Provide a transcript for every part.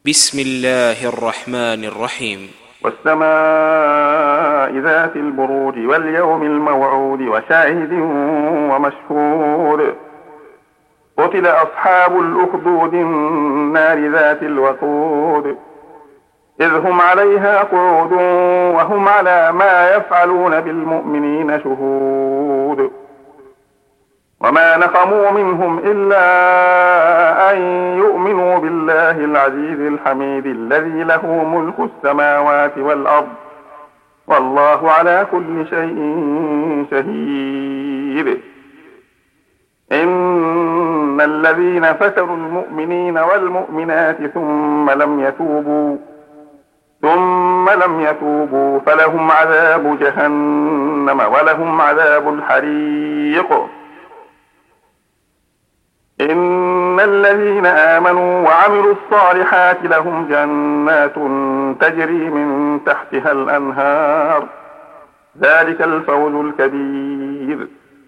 بسم الله الرحمن الرحيم. والسماء ذات البروج واليوم الموعود وشاهد ومشهود قتل أصحاب الأخدود النار ذات الوقود إذ هم عليها قعود وهم على ما يفعلون بالمؤمنين شهود وما نقموا منهم إلا أن يؤمنوا بالله العزيز الحميد الذي له ملك السماوات والأرض والله على كل شيء شهيد. إن الذين فتروا المؤمنين والمؤمنات ثم لم يتوبوا فلهم عذاب جهنم ولهم عذاب الحريق. إن الذين آمنوا وعملوا الصالحات لهم جنات تجري من تحتها الأنهار ذلك الفوز الكبير.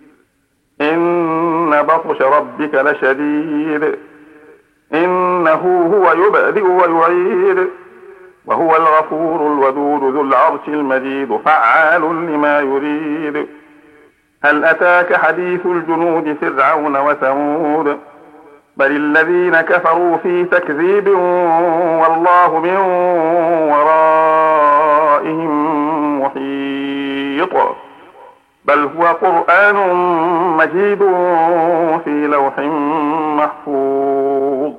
إن بطش ربك لشديد إنه هو يبدئ ويعيد وهو الغفور الودود ذو العرش المجيد فعال لما يريد. هل أتاك حديث الجنود فرعون وثمود بل الذين كفروا في تكذيب والله من ورائهم محيط بل هو قرآن مجيد في لوح محفوظ.